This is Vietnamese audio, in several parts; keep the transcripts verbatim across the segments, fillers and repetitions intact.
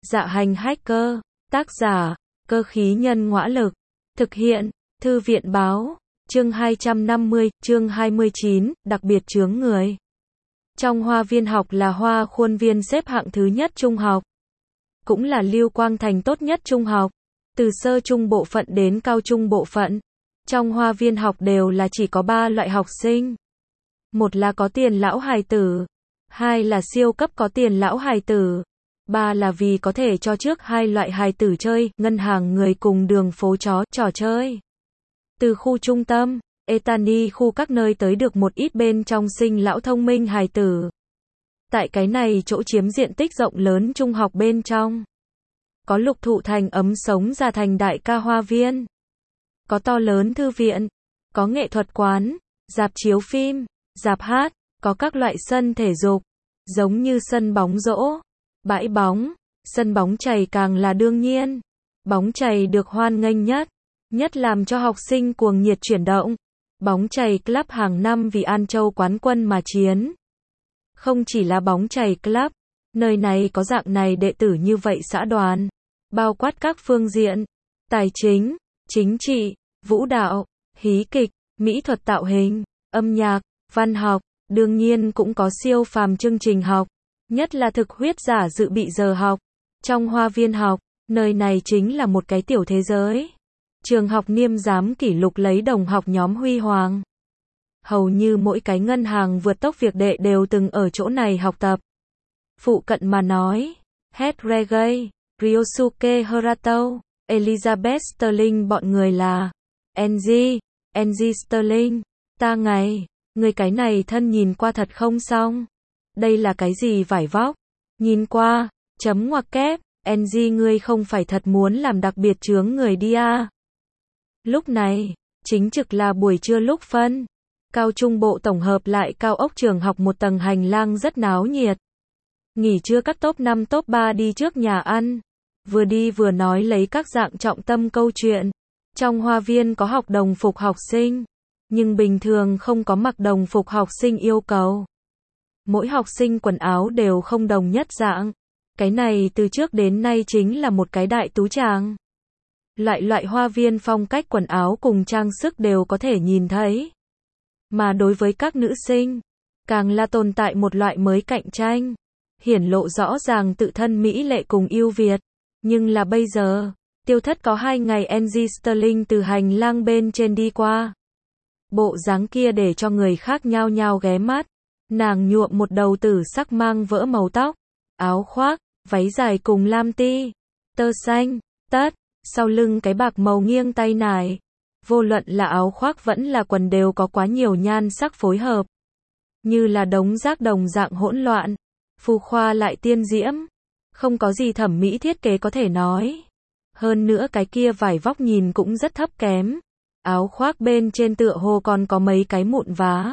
Dạ hành hacker, tác giả, cơ khí nhân ngõa lực, thực hiện, thư viện báo, chương hai trăm năm mươi, chương hai mươi chín, đặc biệt chướng người. Trong hoa viên học là hoa khuôn viên xếp hạng thứ nhất trung học, cũng là Lưu Quang Thành tốt nhất trung học, từ sơ trung bộ phận đến cao trung bộ phận. Trong hoa viên học đều là chỉ có ba loại học sinh. Một là có tiền lão hài tử, hai là siêu cấp có tiền lão hài tử, ba là vì có thể cho trước hai loại hài tử chơi, ngân hàng người cùng đường phố chó, trò chơi. Từ khu trung tâm, Etani khu các nơi tới được một ít bên trong sinh lão thông minh hài tử. Tại cái này chỗ chiếm diện tích rộng lớn trung học bên trong. Có lục thụ thành ấm sống ra thành đại ca hoa viên. Có to lớn thư viện, có nghệ thuật quán, rạp chiếu phim, rạp hát, có các loại sân thể dục, giống như sân bóng rổ, bãi bóng, sân bóng chày càng là đương nhiên. Bóng chày được hoan nghênh nhất, nhất làm cho học sinh cuồng nhiệt chuyển động. Bóng chày club hàng năm vì An Châu quán quân mà chiến. Không chỉ là bóng chày club, nơi này có dạng này đệ tử như vậy xã đoàn, bao quát các phương diện, tài chính, chính trị, vũ đạo, hí kịch, mỹ thuật tạo hình, âm nhạc, văn học, đương nhiên cũng có siêu phàm chương trình học, nhất là thực huyết giả dự bị giờ học. Trong hoa viên học, nơi này chính là một cái tiểu thế giới. Trường học niêm giám kỷ lục lấy đồng học nhóm huy hoàng. Hầu như mỗi cái ngân hàng vượt tốc việc đệ đều từng ở chỗ này học tập. Phụ cận mà nói, Head Reggae, Ryosuke Harato, Elizabeth Sterling bọn người là Angie, Angie Sterling, ta ngày, người cái này thân nhìn qua thật không xong. Đây là cái gì vải vóc? Nhìn qua, chấm ngoặc kép, Angie ngươi không phải thật muốn làm đặc biệt chướng người đi à? Lúc này, chính trực là buổi trưa lúc phân. Cao trung bộ tổng hợp lại cao ốc trường học một tầng hành lang rất náo nhiệt. Nghỉ trưa các top năm top ba đi trước nhà ăn. Vừa đi vừa nói lấy các dạng trọng tâm câu chuyện. Trong hoa viên có học đồng phục học sinh, nhưng bình thường không có mặc đồng phục học sinh yêu cầu. Mỗi học sinh quần áo đều không đồng nhất dạng. Cái này từ trước đến nay chính là một cái đại tú tràng. Loại loại hoa viên phong cách quần áo cùng trang sức đều có thể nhìn thấy. Mà đối với các nữ sinh, càng là tồn tại một loại mới cạnh tranh, hiển lộ rõ ràng tự thân mỹ lệ cùng ưu việt. Nhưng là bây giờ, tiêu thất có hai ngày Angie Sterling từ hành lang bên trên đi qua. Bộ dáng kia để cho người khác nhao nhao ghé mắt. Nàng nhuộm một đầu tử sắc mang vỡ màu tóc, áo khoác, váy dài cùng lam ti, tơ xanh, tất, sau lưng cái bạc màu nghiêng tay nải. Vô luận là áo khoác vẫn là quần đều có quá nhiều nhan sắc phối hợp. Như là đống rác đồng dạng hỗn loạn, phù khoa lại tiên diễm. Không có gì thẩm mỹ thiết kế có thể nói. Hơn nữa cái kia vải vóc nhìn cũng rất thấp kém. Áo khoác bên trên tựa hồ còn có mấy cái mụn vá.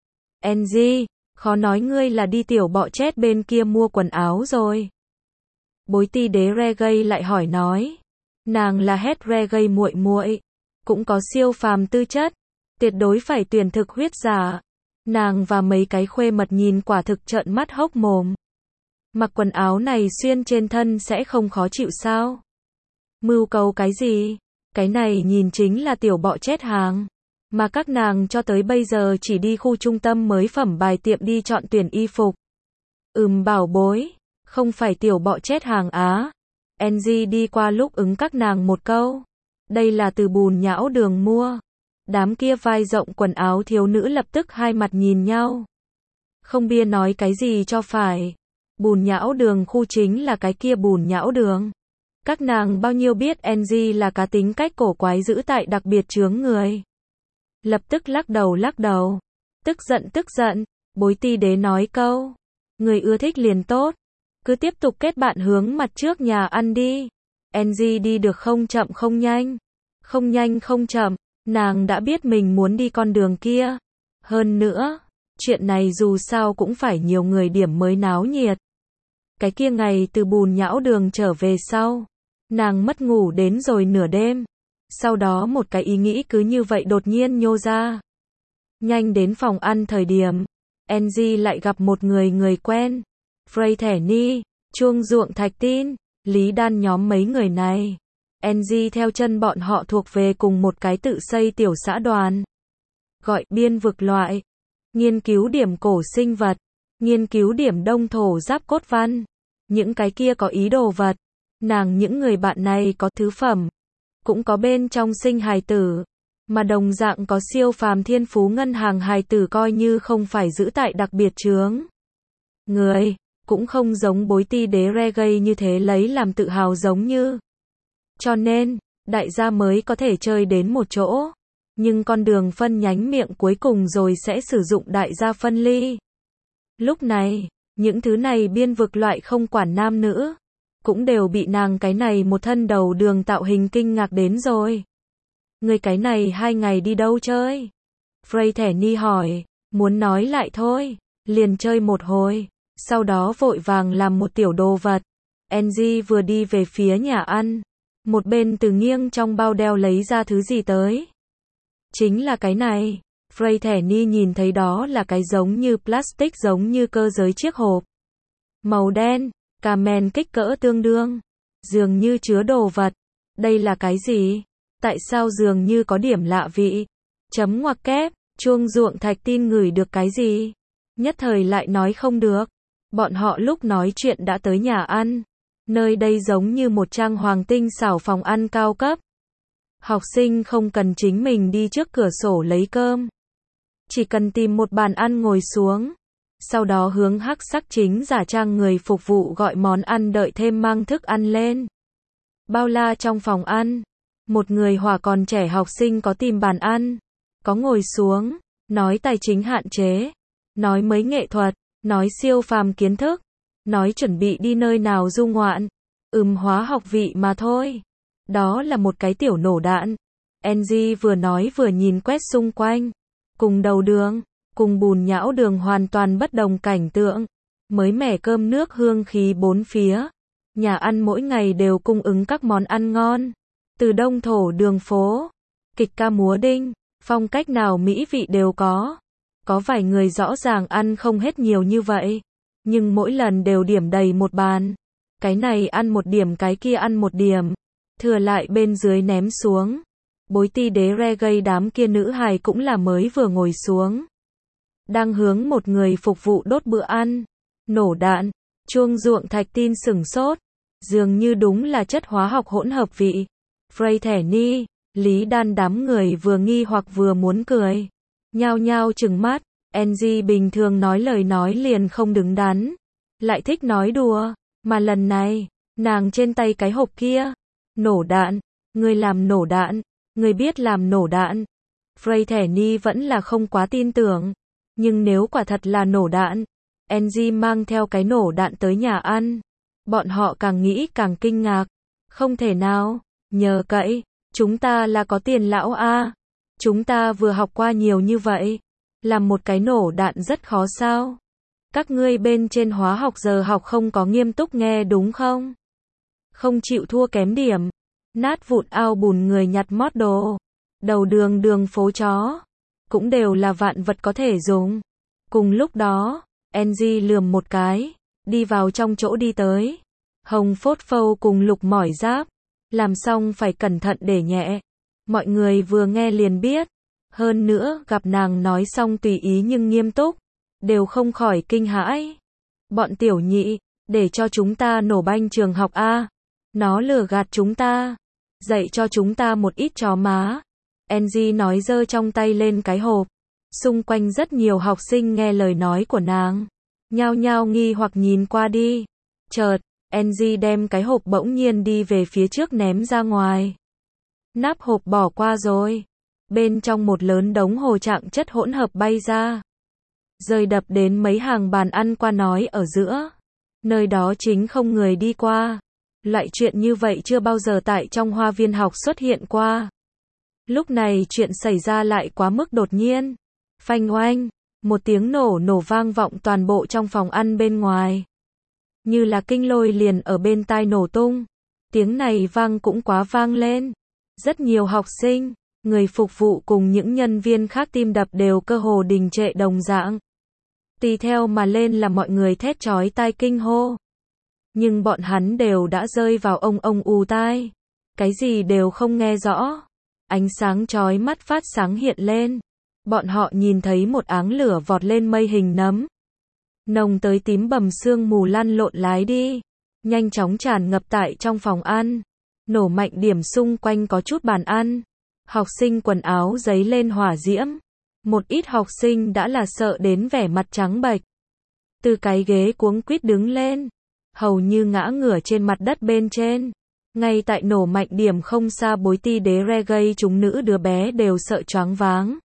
Angie, khó nói ngươi là đi tiểu bọ chết bên kia mua quần áo rồi. Bối ti đế reggae lại hỏi nói. Nàng là Head Reggae muội muội, cũng có siêu phàm tư chất, tuyệt đối phải tuyển thực huyết giả. Nàng và mấy cái khuê mật nhìn quả thực trợn mắt hốc mồm. Mặc quần áo này xuyên trên thân sẽ không khó chịu sao? Mưu cầu cái gì? Cái này nhìn chính là tiểu bọ chết hàng. Mà các nàng cho tới bây giờ chỉ đi khu trung tâm mới phẩm bài tiệm đi chọn tuyển y phục. Ừm bảo bối, không phải tiểu bọ chết hàng á. Angie đi qua lúc ứng các nàng một câu. Đây là từ bùn nhão đường mua. Đám kia vai rộng quần áo thiếu nữ lập tức hai mặt nhìn nhau. Không bia nói cái gì cho phải. Bùn nhão đường khu chính là cái kia bùn nhão đường. Các nàng bao nhiêu biết Angie là cá tính cách cổ quái giữ tại đặc biệt chướng người. Lập tức lắc đầu lắc đầu. Tức giận tức giận. Bối ti đế nói câu. Người ưa thích liền tốt. Cứ tiếp tục kết bạn hướng mặt trước nhà ăn đi. Angie đi được không chậm không nhanh. Không nhanh không chậm. Nàng đã biết mình muốn đi con đường kia. Hơn nữa, chuyện này dù sao cũng phải nhiều người điểm mới náo nhiệt. Cái kia ngày từ bùn nhão đường trở về sau. Nàng mất ngủ đến rồi nửa đêm. Sau đó một cái ý nghĩ cứ như vậy đột nhiên nhô ra. Nhanh đến phòng ăn thời điểm. Angie lại gặp một người người quen. Frey thẻ ni, chuông ruộng thạch tin. Lý Đan nhóm mấy người này. en giê theo chân bọn họ thuộc về cùng một cái tự xây tiểu xã đoàn. Gọi biên vực loại. Nghiên cứu điểm cổ sinh vật. Nghiên cứu điểm đông thổ giáp cốt văn. Những cái kia có ý đồ vật. Nàng những người bạn này có thứ phẩm. Cũng có bên trong sinh hài tử. Mà đồng dạng có siêu phàm thiên phú ngân hàng hài tử coi như không phải giữ tại đặc biệt chướng. Người. Cũng không giống bối ti đế reggae như thế lấy làm tự hào giống như. Cho nên, đại gia mới có thể chơi đến một chỗ. Nhưng con đường phân nhánh miệng cuối cùng rồi sẽ sử dụng đại gia phân ly. Lúc này, những thứ này biên vực loại không quản nam nữ. Cũng đều bị nàng cái này một thân đầu đường tạo hình kinh ngạc đến rồi. Người cái này hai ngày đi đâu chơi? Frey thẻ ni hỏi, muốn nói lại thôi, liền chơi một hồi. Sau đó vội vàng làm một tiểu đồ vật. en giê vừa đi về phía nhà ăn. Một bên từ nghiêng trong bao đeo lấy ra thứ gì tới. Chính là cái này. Frey thẻ ni nhìn thấy đó là cái giống như plastic giống như cơ giới chiếc hộp. Màu đen, cà mèn kích cỡ tương đương. Dường như chứa đồ vật. Đây là cái gì? Tại sao dường như có điểm lạ vị? Chấm ngoặc kép, chuông ruộng thạch tin ngửi được cái gì? Nhất thời lại nói không được. Bọn họ lúc nói chuyện đã tới nhà ăn. Nơi đây giống như một trang hoàng tinh xảo phòng ăn cao cấp. Học sinh không cần chính mình đi trước cửa sổ lấy cơm. Chỉ cần tìm một bàn ăn ngồi xuống. Sau đó hướng hắc sắc chính giả trang người phục vụ gọi món ăn đợi thêm mang thức ăn lên. Bao la trong phòng ăn. Một người hỏa còn trẻ học sinh có tìm bàn ăn. Có ngồi xuống. Nói tài chính hạn chế. Nói mấy nghệ thuật. Nói siêu phàm kiến thức. Nói chuẩn bị đi nơi nào du ngoạn. Ừm hóa học vị mà thôi. Đó là một cái tiểu nổ đạn. en giê vừa nói vừa nhìn quét xung quanh. Cùng đầu đường, cùng bùn nhão đường hoàn toàn bất đồng cảnh tượng. Mới mẻ cơm nước hương khí bốn phía. Nhà ăn mỗi ngày đều cung ứng các món ăn ngon. Từ đông thổ đường phố, kịch ca múa đinh, phong cách nào mỹ vị đều có. Có vài người rõ ràng ăn không hết nhiều như vậy. Nhưng mỗi lần đều điểm đầy một bàn. Cái này ăn một điểm cái kia ăn một điểm. Thừa lại bên dưới ném xuống. Bối ti đế reggae đám kia nữ hài cũng là mới vừa ngồi xuống. Đang hướng một người phục vụ đốt bữa ăn. Nổ đạn. Chuông ruộng thạch tin sửng sốt. Dường như đúng là chất hóa học hỗn hợp vị. Frey thẻ ni, Lý Đan đám người vừa nghi hoặc vừa muốn cười. Nhao nhao trừng mắt. en giê bình thường nói lời nói liền không đứng đắn. Lại thích nói đùa. Mà lần này, nàng trên tay cái hộp kia. Nổ đạn. Người làm nổ đạn. Người biết làm nổ đạn. Frey thẻ ni vẫn là không quá tin tưởng. Nhưng nếu quả thật là nổ đạn. en giê mang theo cái nổ đạn tới nhà ăn. Bọn họ càng nghĩ càng kinh ngạc. Không thể nào. Nhờ cậy. Chúng ta là có tiền lão a. Chúng ta vừa học qua nhiều như vậy. Làm một cái nổ đạn rất khó sao? Các ngươi bên trên hóa học giờ học không có nghiêm túc nghe đúng không? Không chịu thua kém điểm. Nát vụn ao bùn người nhặt mót đồ. Đầu đường đường phố chó. Cũng đều là vạn vật có thể dùng. Cùng lúc đó, en giê lườm một cái. Đi vào trong chỗ đi tới. Hồng phốt phâu cùng lục mỏi giáp. Làm xong phải cẩn thận để nhẹ. Mọi người vừa nghe liền biết. Hơn nữa, gặp nàng nói xong tùy ý nhưng nghiêm túc. Đều không khỏi kinh hãi. Bọn tiểu nhị, để cho chúng ta nổ banh trường học A. Nó lừa gạt chúng ta. Dạy cho chúng ta một ít chó má. en giê nói giơ trong tay lên cái hộp. Xung quanh rất nhiều học sinh nghe lời nói của nàng. Nhao nhao nghi hoặc nhìn qua đi. Chợt, en giê đem cái hộp bỗng nhiên đi về phía trước ném ra ngoài. Nắp hộp bỏ qua rồi. Bên trong một lớn đống hồ trạng chất hỗn hợp bay ra. Rơi đập đến mấy hàng bàn ăn qua nói ở giữa. Nơi đó chính không người đi qua. Loại chuyện như vậy chưa bao giờ tại trong hoa viên học xuất hiện qua. Lúc này chuyện xảy ra lại quá mức đột nhiên. Phanh oanh, một tiếng nổ nổ vang vọng toàn bộ trong phòng ăn bên ngoài. Như là kinh lôi liền ở bên tai nổ tung. Tiếng này vang cũng quá vang lên. Rất nhiều học sinh, người phục vụ cùng những nhân viên khác tim đập đều cơ hồ đình trệ đồng dạng. Tùy theo mà lên là mọi người thét chói tai kinh hô. Nhưng bọn hắn đều đã rơi vào ông ông ù tai. Cái gì đều không nghe rõ. Ánh sáng chói mắt phát sáng hiện lên. Bọn họ nhìn thấy một áng lửa vọt lên mây hình nấm. Nồng tới tím bầm sương mù lăn lộn lái đi. Nhanh chóng tràn ngập tại trong phòng ăn. Nổ mạnh điểm xung quanh có chút bàn ăn. Học sinh quần áo giấy lên hỏa diễm. Một ít học sinh đã là sợ đến vẻ mặt trắng bệch. Từ cái ghế cuống quýt đứng lên. Hầu như ngã ngửa trên mặt đất bên trên. Ngay tại nổ mạnh điểm không xa bối ti đế reggae chúng nữ đứa bé đều sợ choáng váng.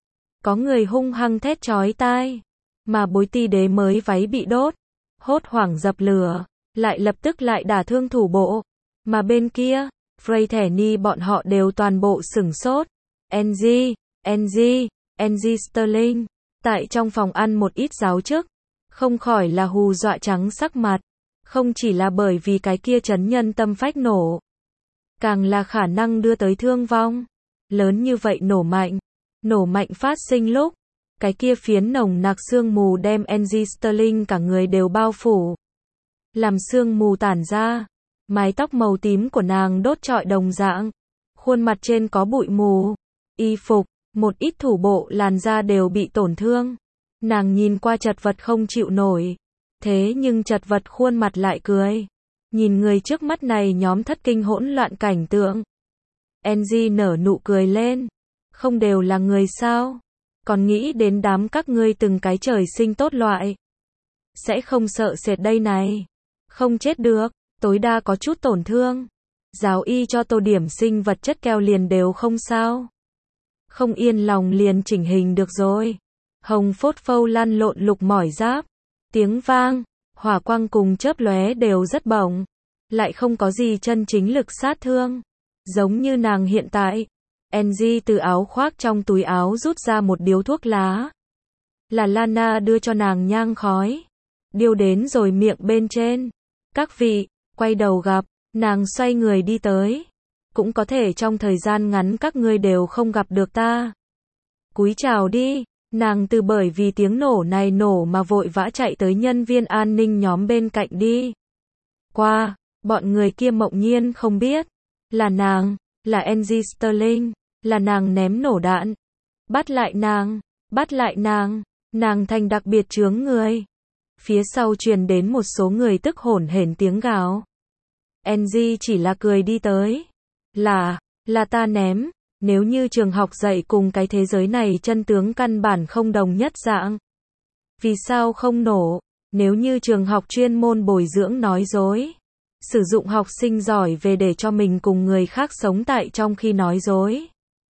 Có người hung hăng thét chói tai. Mà bối ti đế mới váy bị đốt. Hốt hoảng dập lửa. Lại lập tức lại đả thương thủ bộ. Mà bên kia, Frey thẻ ni bọn họ đều toàn bộ sửng sốt. Angie, Angie, Angie Sterling. Tại trong phòng ăn một ít giáo chức. Không khỏi là hù dọa trắng sắc mặt. Không chỉ là bởi vì cái kia chấn nhân tâm phách nổ. Càng là khả năng đưa tới thương vong. Lớn như vậy nổ mạnh. Nổ mạnh phát sinh lúc. Cái kia phiến nồng nặc sương mù đem Angie Sterling cả người đều bao phủ. Làm sương mù tản ra. Mái tóc màu tím của nàng đốt trọi đồng dạng. Khuôn mặt trên có bụi mù. Y phục, một ít thủ bộ làn da đều bị tổn thương. Nàng nhìn qua chật vật không chịu nổi. Thế nhưng chật vật khuôn mặt lại cười. Nhìn người trước mắt này nhóm thất kinh hỗn loạn cảnh tượng. Angie nở nụ cười lên. Không đều là người sao? Còn nghĩ đến đám các ngươi từng cái trời sinh tốt loại. Sẽ không sợ sệt đây này. Không chết được, tối đa có chút tổn thương. Giáo y cho tô điểm sinh vật chất keo liền đều không sao. Không yên lòng liền chỉnh hình được rồi. Hồng phốt phâu lăn lộn lục mỏi giáp. Tiếng vang, hỏa quang cùng chớp lóe đều rất bổng. Lại không có gì chân chính lực sát thương. Giống như nàng hiện tại. Angie từ áo khoác trong túi áo rút ra một điếu thuốc lá. Là Lana đưa cho nàng nhang khói. Điêu đến rồi miệng bên trên. Các vị, quay đầu gặp, nàng xoay người đi tới. Cũng có thể trong thời gian ngắn các ngươi đều không gặp được ta. Cúi chào đi, nàng từ bởi vì tiếng nổ này nổ mà vội vã chạy tới nhân viên an ninh nhóm bên cạnh đi. Qua, bọn người kia mộng nhiên không biết. Là nàng, là Angie Sterling, là nàng ném nổ đạn. Bắt lại nàng, bắt lại nàng, nàng thành đặc biệt chướng người. Phía sau truyền đến một số người tức hổn hển tiếng gào. Angie chỉ là cười đi tới. Là, là ta ném. Nếu như trường học dạy cùng cái thế giới này chân tướng căn bản không đồng nhất dạng. Vì sao không nổ? Nếu như trường học chuyên môn bồi dưỡng nói dối. Sử dụng học sinh giỏi về để cho mình cùng người khác sống tại trong khi nói dối.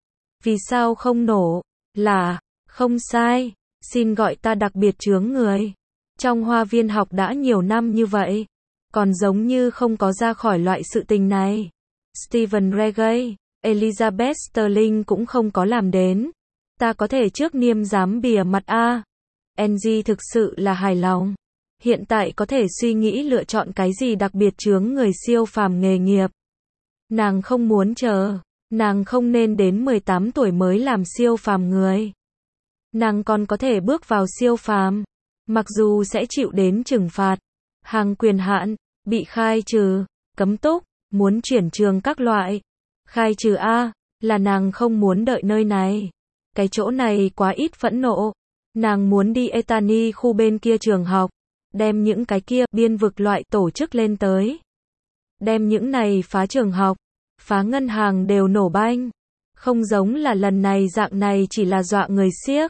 Vì sao không nổ? Là, không sai. Xin gọi ta đặc biệt chướng người. Trong hoa viên học đã nhiều năm như vậy. Còn giống như không có ra khỏi loại sự tình này. Steven Reggae, Elizabeth Sterling cũng không có làm đến. Ta có thể trước niêm dám bìa mặt a. Angie thực sự là hài lòng. Hiện tại có thể suy nghĩ lựa chọn cái gì đặc biệt chướng người siêu phàm nghề nghiệp. Nàng không muốn chờ. Nàng không nên đến mười tám tuổi mới làm siêu phàm người. Nàng còn có thể bước vào siêu phàm. Mặc dù sẽ chịu đến trừng phạt. Hàng quyền hạn, bị khai trừ, cấm túc, muốn chuyển trường các loại. Khai trừ A, là nàng không muốn đợi nơi này. Cái chỗ này quá ít phẫn nộ. Nàng muốn đi Etani khu bên kia trường học. Đem những cái kia biên vực loại tổ chức lên tới. Đem những này phá trường học, phá ngân hàng đều nổ banh. Không giống là lần này dạng này chỉ là dọa người xiếc.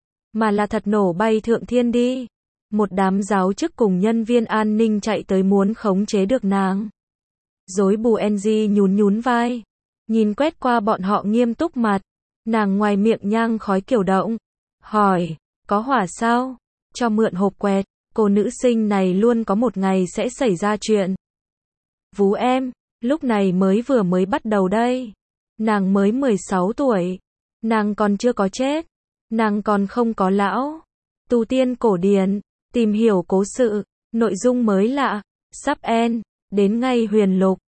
Mà là thật nổ bay thượng thiên đi. Một đám giáo chức cùng nhân viên an ninh chạy tới muốn khống chế được nàng. Dối bù Angie nhún nhún vai. Nhìn quét qua bọn họ nghiêm túc mặt. Nàng ngoài miệng nhang khói kiểu động. Hỏi, có hỏa sao? Cho mượn hộp quẹt. Cô nữ sinh này luôn có một ngày sẽ xảy ra chuyện. Vú em, lúc này mới vừa mới bắt đầu đây. Nàng mới mười sáu tuổi. Nàng còn chưa có chết. Nàng còn không có lão. Tu tiên cổ điển. Tìm hiểu cố sự. Nội dung mới lạ. Sắp end. Đến ngay huyền lục.